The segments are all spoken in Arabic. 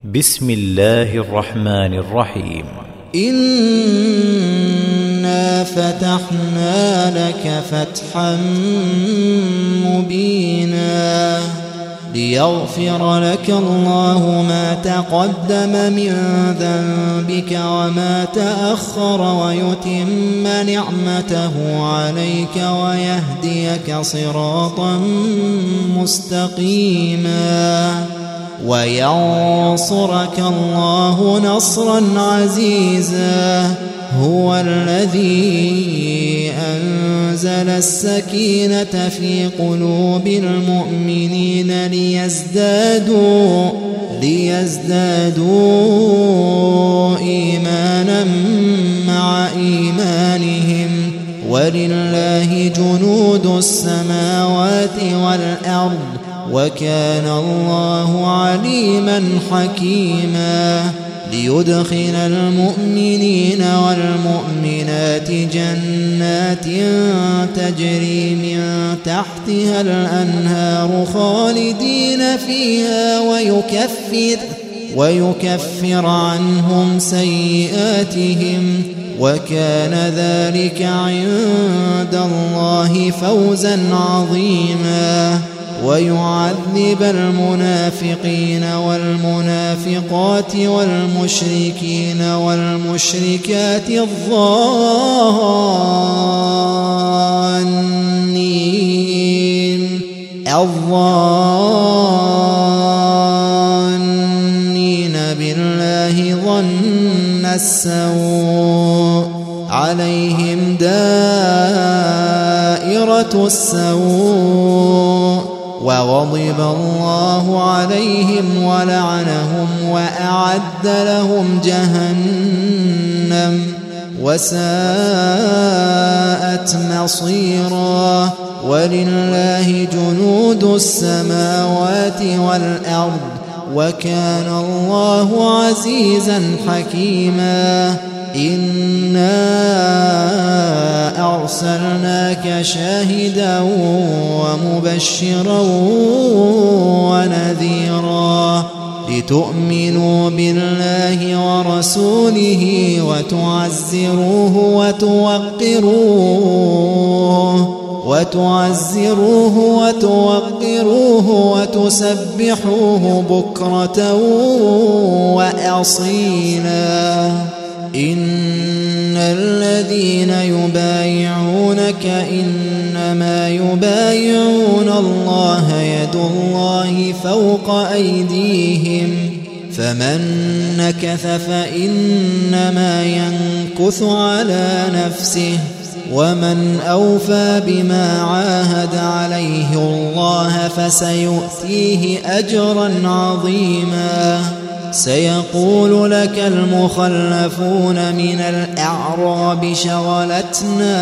بسم الله الرحمن الرحيم. إنا فتحنا لك فتحا مبينا ليغفر لك الله ما تقدم من ذنبك وما تأخر ويتم نعمته عليك ويهديك صراطا مستقيما وينصرك الله نصرا عزيزا. هو الذي أنزل السكينة في قلوب المؤمنين ليزدادوا إيمانا مع إيمانهم ولله جنود السماوات والأرض وكان الله عليما حكيما. ليدخل المؤمنين والمؤمنات جنات تجري من تحتها الأنهار خالدين فيها ويكفر عنهم سيئاتهم وكان ذلك عند الله فوزا عظيما. ويعذب المنافقين والمنافقات والمشركين والمشركات الظانين بالله ظن السوء عليهم دائرة السوء وغضب الله عليهم ولعنهم وأعد لهم جهنم وساءت مصيرا. ولله جنود السماوات والأرض وكان الله عزيزا حكيما. إنا أرسلناك شاهدا ومبشرا ونذيرا لتؤمنوا بالله ورسوله وتعزروه وتوقروه وتسبحوه بكرة وأصيلا. إن الذين يبايعونك إنما يبايعون الله يد الله فوق أيديهم فمن نكث فإنما ينكث على نفسه ومن أوفى بما عاهد عليه الله فسيؤتيه أجرا عظيما. سيقول لك المخلفون من الأعراب شغلتنا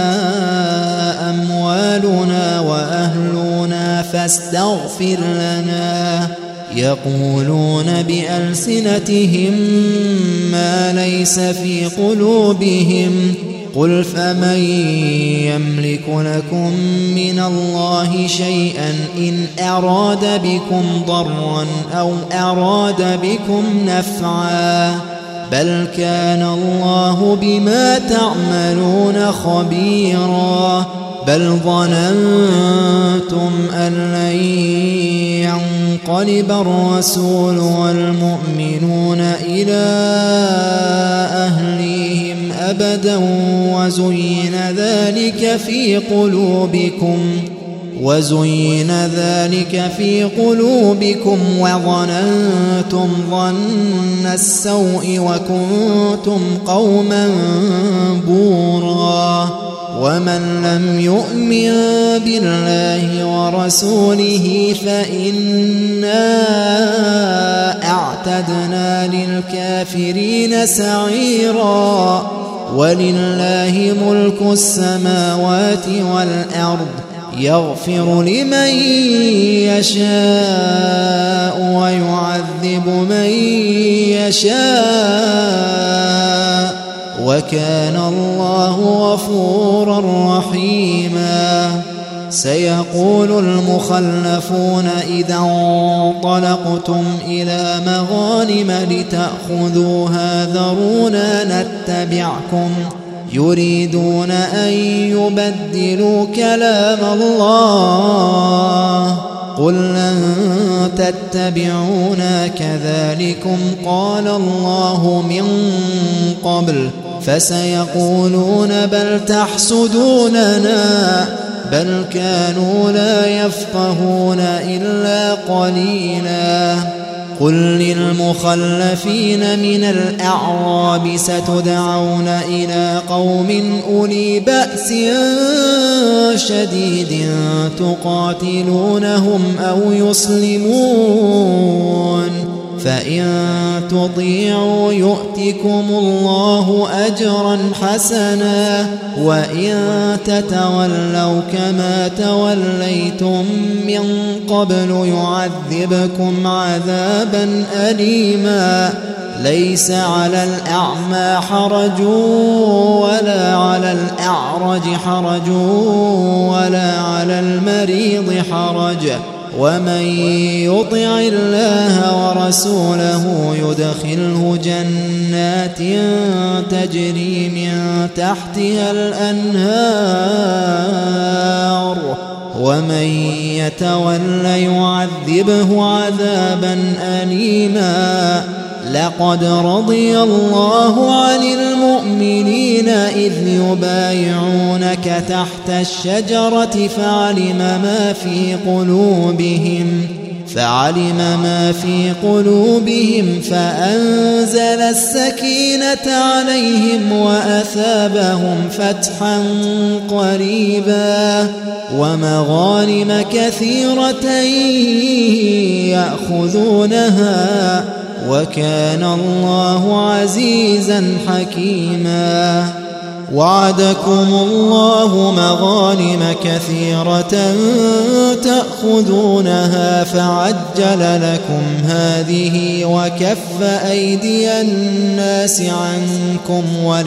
أموالنا وأهلنا فاستغفر لنا يقولون بألسنتهم ما ليس في قلوبهم قل فمن يملك لكم من الله شيئا إن أراد بكم ضرا أو أراد بكم نفعا بل كان الله بما تعملون خبيرا. بل ظننتم أن لن ينقلب الرسول والمؤمنون إلى أهليهم أبدا وزين ذلك في قلوبكم وظننتم ظن السوء وكنتم قوما بورا. ومن لم يؤمن بالله ورسوله فإنا أعتدنا للكافرين سعيرا. ولله ملك السماوات والأرض يغفر لمن يشاء ويعذب من يشاء وكان الله غفورا رحيما. سيقول المخلفون إذا انطلقتم إلى مغانم لتأخذوها ذرونا نتبعكم يريدون أن يبدلوا كلام الله قل لن تتبعونا كذلكم قال الله من قبل فسيقولون بل تحسدوننا بل كانوا لا يفقهون إلا قليلا قل للمخلفين من الأعراب ستدعون إلى قوم أولي بأس شديد تقاتلونهم أو يسلمون فإن تطيعوا يؤتكم الله أجرا حسنا وإن تتولوا كما توليتم من قبل يعذبكم عذابا أليما ليس على الأعمى حرج ولا على الأعرج حرج ولا على المريض حرج ومن يطع الله ورسوله يدخله جنات تجري من تحتها الأنهار ومن يتول يعذبه عذابا أليما لقد رضي الله عن المؤمنين إذ يبايعونك تحت الشجرة فعلم ما في قلوبهم فأنزل السكينة عليهم وأثابهم فتحا قريبا ومغانم كثيرة يأخذونها وكان الله عزيزا حكيما وعدكم الله مغانم كثيرة تأخذونها فعجل لكم هذه وكف أيدي الناس عنكم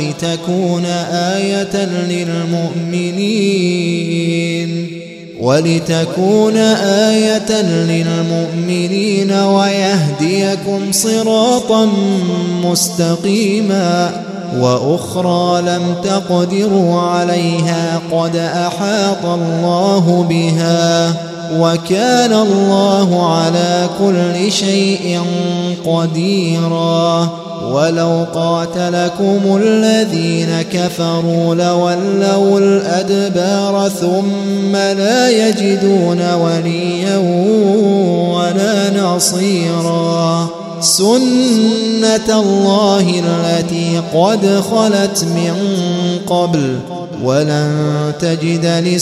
ولتكون آية للمؤمنين ويهديكم صراطا مستقيما وأخرى لم تقدروا عليها قد أحاط الله بها وكان الله على كل شيء قديرا ولو قاتلكم الذين كفروا لولوا الأدبار ثم لا يجدون وليا ولا نصيرا سنة الله التي قد خلت من قبل ولن تجد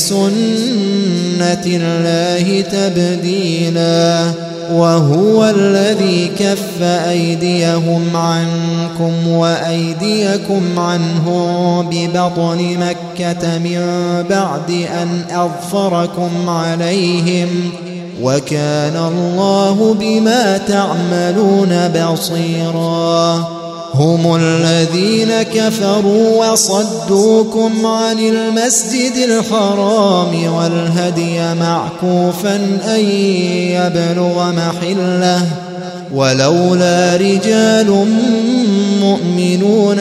لسنة الله تبديلا وهو الذي كف أيديهم عنكم وأيديكم عنهم ببطن مكة من بعد أن أظفركم عليهم وكان الله بما تعملون بصيرا هم الذين كفروا وصدوكم عن المسجد الحرام والهدي معكوفا أن يبلغ محله ولولا رجال مؤمنون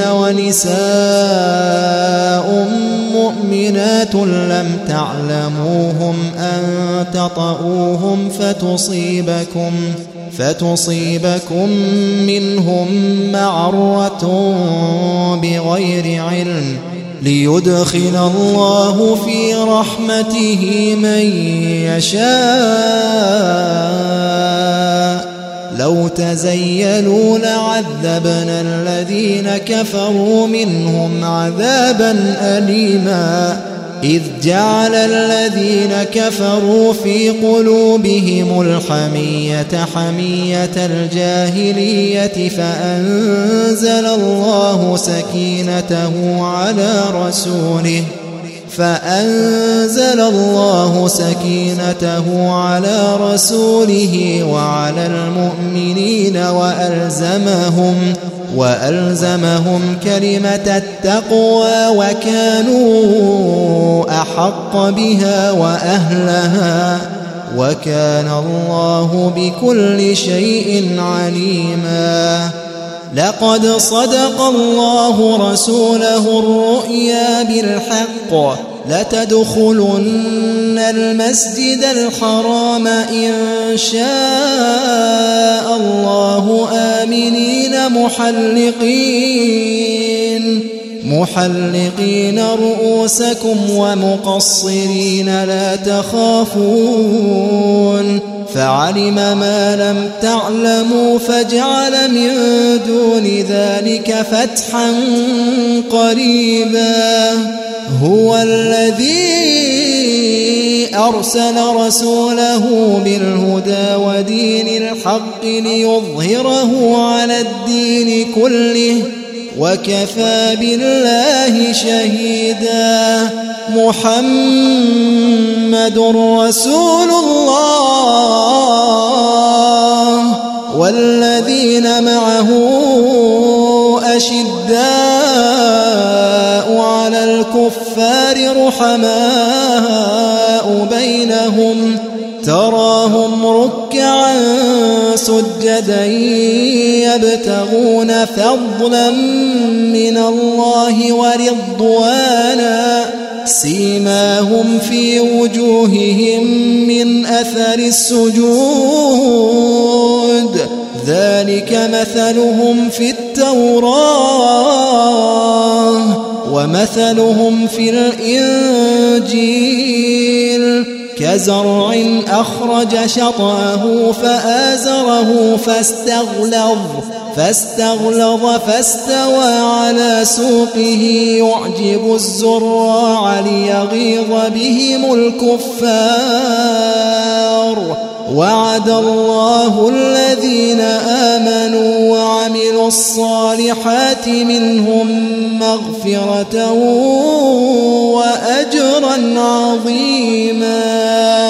ونساء مؤمنات لم تعلموهم أن تطؤوهم فتصيبكم منهم معرة بغير علم ليدخل الله في رحمته من يشاء لو تزيلوا لعذبنا الذين كفروا منهم عذابا أليما إذ جعل الذين كفروا في قلوبهم الحمية حمية الجاهلية فأنزل الله سكينته على رسوله فأنزل الله سكينته على رسوله وعلى المؤمنين وألزمهم كلمة التقوى وكانوا أحق بها وأهلها وكان الله بكل شيء عليما. لقد صدق الله رسوله الرؤيا بالحق لتدخلن المسجد الحرام إن شاء الله آمنين محلقين رؤوسكم ومقصرين لا تخافون فعلم ما لم تعلموا فجعل من دون ذلك فتحا قريبا. هو الذي أرسل رسوله بالهدى ودين الحق ليظهره على الدين كله وكفى بالله شهيدا. محمد رسول الله والذين معه أشداء على الكفار رحماء بينهم تراهم ركعا سجدا يبتغون فضلا من الله ورضوانا سيماهم في وجوههم من أثر السجود ذلك مثلهم في التوراة ومثلهم في الإنجيل كزرع أخرج شطأه فآزره فاستغلظ فاستوى على سوقه يعجب الزراع ليغيظ بهم الكفار. وعد الله الذين آمنوا وعملوا الصالحات منهم مغفرة وأجرا عظيما.